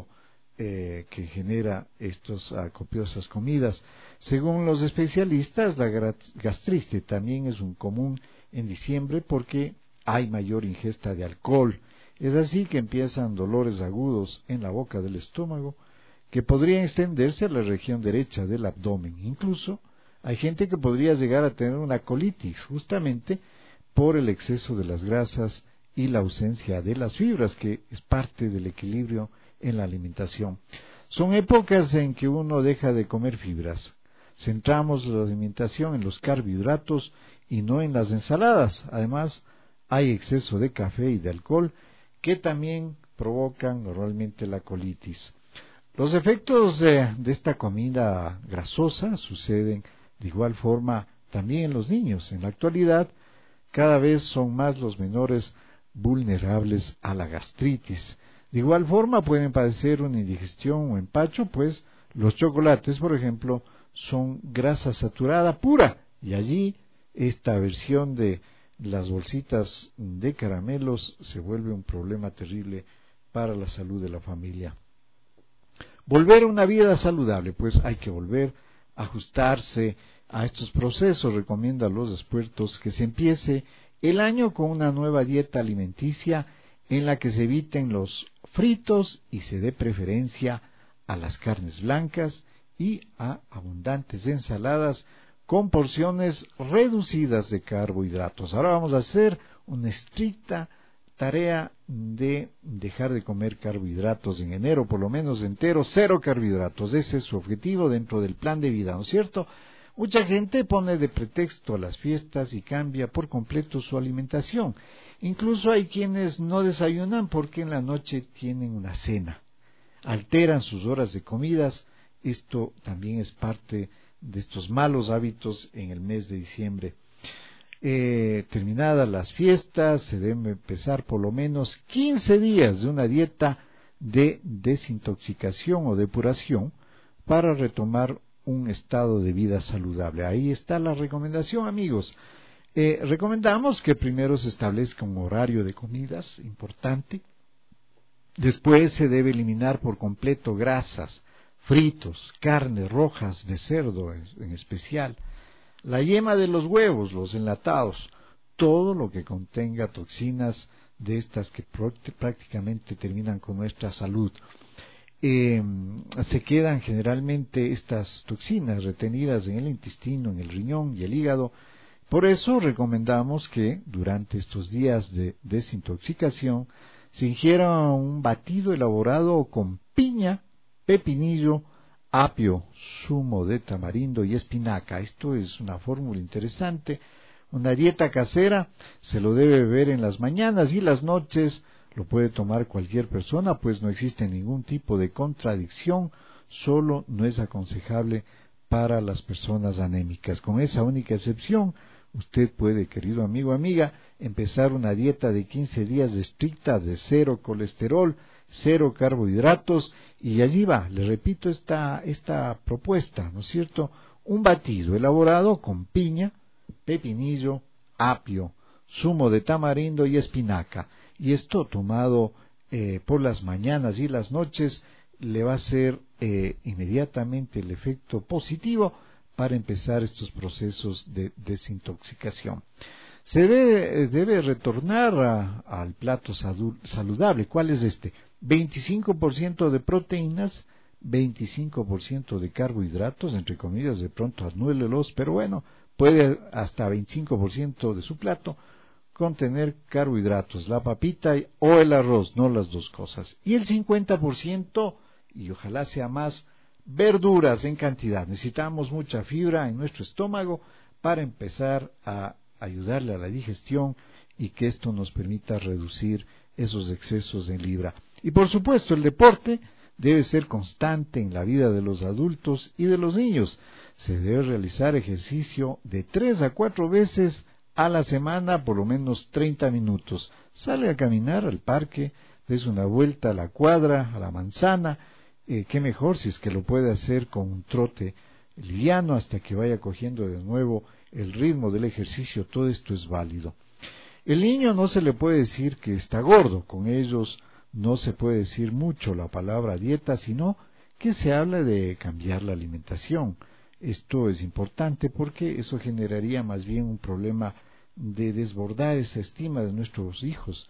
que genera estas copiosas comidas. Según los especialistas, la gastritis también es un común en diciembre porque hay mayor ingesta de alcohol. Es así que empiezan dolores agudos en la boca del estómago que podrían extenderse a la región derecha del abdomen. Incluso hay gente que podría llegar a tener una colitis justamente por el exceso de las grasas y la ausencia de las fibras, que es parte del equilibrio en la alimentación. Son épocas en que uno deja de comer fibras. Centramos la alimentación en los carbohidratos y no en las ensaladas. Además, hay exceso de café y de alcohol que también provocan normalmente la colitis. Los efectos de esta comida grasosa suceden de igual forma también en los niños. En la actualidad, cada vez son más los menores vulnerables a la gastritis. De igual forma pueden padecer una indigestión o empacho, pues los chocolates, por ejemplo, son grasa saturada pura, y allí esta versión de las bolsitas de caramelos se vuelve un problema terrible para la salud de la familia. Volver a una vida saludable, pues hay que volver a ajustarse a estos procesos. Recomiendo a los expertos que se empiece el año con una nueva dieta alimenticia en la que se eviten los fritos y se dé preferencia a las carnes blancas y a abundantes ensaladas con porciones reducidas de carbohidratos. Ahora vamos a hacer una estricta tarea de dejar de comer carbohidratos en enero, por lo menos entero, 0 carbohidratos. Ese es su objetivo dentro del plan de vida, ¿no es cierto? Mucha gente pone de pretexto a las fiestas y cambia por completo su alimentación. Incluso hay quienes no desayunan porque en la noche tienen una cena. Alteran sus horas de comidas. Esto también es parte de estos malos hábitos en el mes de diciembre. Terminadas las fiestas, se debe empezar por lo menos 15 días de una dieta de desintoxicación o depuración para retomar un estado de vida saludable. Ahí está la recomendación, amigos. Recomendamos que primero se establezca un horario de comidas importante. Después se debe eliminar por completo grasas, fritos, carnes rojas de cerdo en especial, la yema de los huevos, los enlatados, todo lo que contenga toxinas de estas que prácticamente terminan con nuestra salud. Se quedan generalmente estas toxinas retenidas en el intestino, en el riñón y el hígado. Por eso recomendamos que durante estos días de desintoxicación se ingiera un batido elaborado con piña, pepinillo, apio, zumo de tamarindo y espinaca. Esto es una fórmula interesante, una dieta casera. Se lo debe beber en las mañanas y las noches. Lo puede tomar cualquier persona, pues no existe ningún tipo de contradicción, solo no es aconsejable para las personas anémicas. Con esa única excepción, usted puede, querido amigo o amiga, empezar una dieta de 15 días estricta de 0 colesterol, 0 carbohidratos, y allí va, le repito esta propuesta, ¿no es cierto? Un batido elaborado con piña, pepinillo, apio, zumo de tamarindo y espinaca, y esto tomado por las mañanas y las noches le va a hacer inmediatamente el efecto positivo para empezar estos procesos de desintoxicación. Se debe retornar al plato saludable. ¿Cuál es este? 25% de proteínas, 25% de carbohidratos, entre comillas, de pronto anúlelos, pero bueno, puede hasta 25% de su plato contener carbohidratos, la papita o el arroz, no las dos cosas. Y el 50%, y ojalá sea más, verduras en cantidad. Necesitamos mucha fibra en nuestro estómago para empezar a ayudarle a la digestión y que esto nos permita reducir esos excesos en libra. Y por supuesto el deporte debe ser constante en la vida de los adultos y de los niños. Se debe realizar ejercicio de 3 a 4 veces a la semana, por lo menos 30 minutos. Sale a caminar al parque, des una vuelta a la cuadra, a la manzana. Qué mejor si es que lo puede hacer con un trote liviano hasta que vaya cogiendo de nuevo el ritmo del ejercicio. Todo esto es válido. El niño no se le puede decir que está gordo, con ellos no se puede decir mucho la palabra dieta, sino que se habla de cambiar la alimentación. Esto es importante porque eso generaría más bien un problema de desbordar esa estima de nuestros hijos.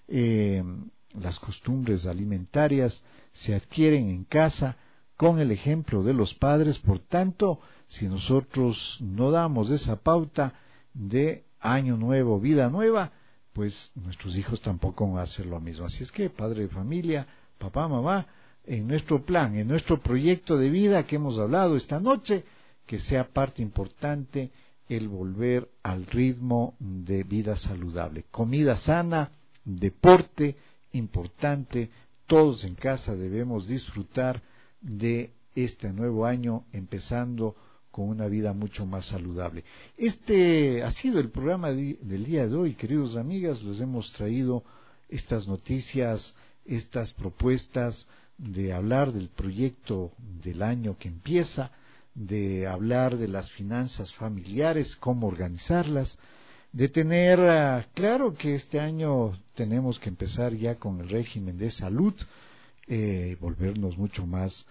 Las costumbres alimentarias se adquieren en casa con el ejemplo de los padres. Por tanto, si nosotros no damos esa pauta de año nuevo, vida nueva, pues nuestros hijos tampoco van a hacer lo mismo. Así es que, padre de familia, papá, mamá, en nuestro plan, en nuestro proyecto de vida que hemos hablado esta noche, que sea parte importante el volver al ritmo de vida saludable. Comida sana, deporte importante, todos en casa debemos disfrutar de este nuevo año, empezando con una vida mucho más saludable. Este ha sido el programa del día de hoy, queridos amigas. Les hemos traído estas noticias, estas propuestas de hablar del proyecto del año que empieza, de hablar de las finanzas familiares, cómo organizarlas, de tener claro que este año tenemos que empezar ya con el régimen de salud, volvernos mucho más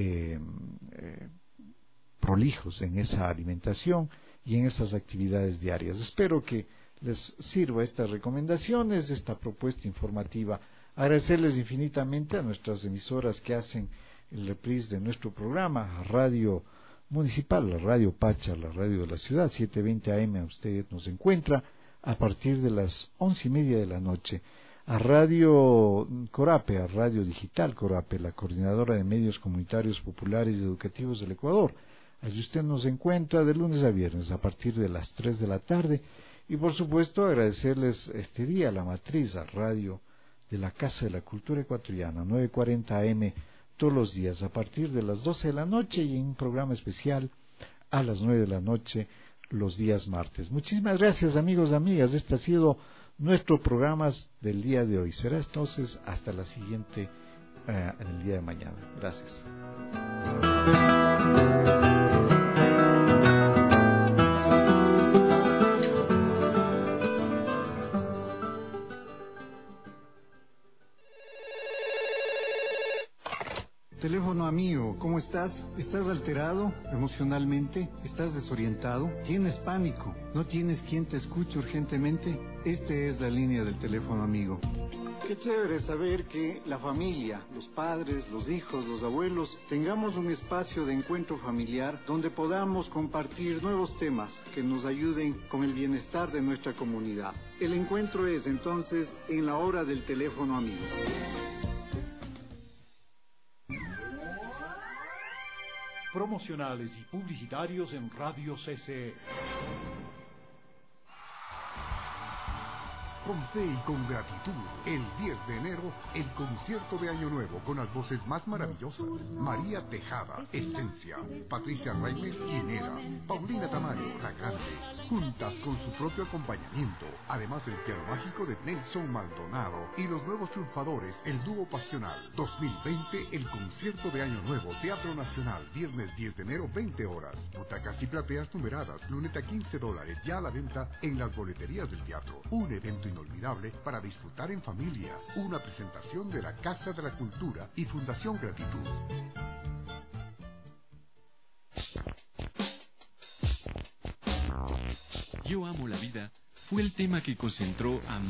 prolijos en esa alimentación y en esas actividades diarias. Espero que les sirva estas recomendaciones, esta propuesta informativa. Agradecerles infinitamente a nuestras emisoras que hacen el reprise de nuestro programa, Radio Municipal, la Radio Pacha, la radio de la ciudad, 7:20 AM, usted nos encuentra a partir de las 11:30 de la noche. A Radio Corape, a Radio Digital Corape, la coordinadora de medios comunitarios populares y educativos del Ecuador. Allí usted nos encuentra de lunes a viernes a partir de las 3 de la tarde. Y por supuesto agradecerles este día a la matriz, a Radio de la Casa de la Cultura Ecuatoriana, 9:40 AM, todos los días a partir de las 12 de la noche y en un programa especial a las 9 de la noche los días martes. Muchísimas gracias, amigos y amigas. Este ha sido nuestro programa del día de hoy. Será entonces hasta la siguiente en el día de mañana. Gracias.
Teléfono amigo, ¿cómo estás? ¿Estás alterado emocionalmente? ¿Estás desorientado? ¿Tienes pánico? ¿No tienes quien te escuche urgentemente? Esta es la línea del teléfono amigo. Qué chévere saber que la familia, los padres, los hijos, los abuelos, tengamos un espacio de encuentro familiar donde podamos compartir nuevos temas que nos ayuden con el bienestar de nuestra comunidad. El encuentro es entonces en la hora del teléfono amigo.
Promocionales y publicitarios en Radio CCE.
Con fe y con gratitud, el 10 de enero, el concierto de Año Nuevo con las voces más maravillosas. María Tejada, Esencia, Patricia Reyes, Quinera, Paulina Tamayo, La Grande, juntas con su propio acompañamiento, además del piano mágico de Nelson Maldonado y los nuevos triunfadores, el dúo pasional. 2020, el concierto de Año Nuevo, Teatro Nacional, viernes 10 de enero, 20 horas. Butacas y plateas numeradas, luneta $15, ya a la venta en las boleterías del teatro. Un evento inolvidable para disfrutar en familia. Una presentación de la Casa de la Cultura y Fundación Gratitud.
Yo amo la vida fue el tema que concentró a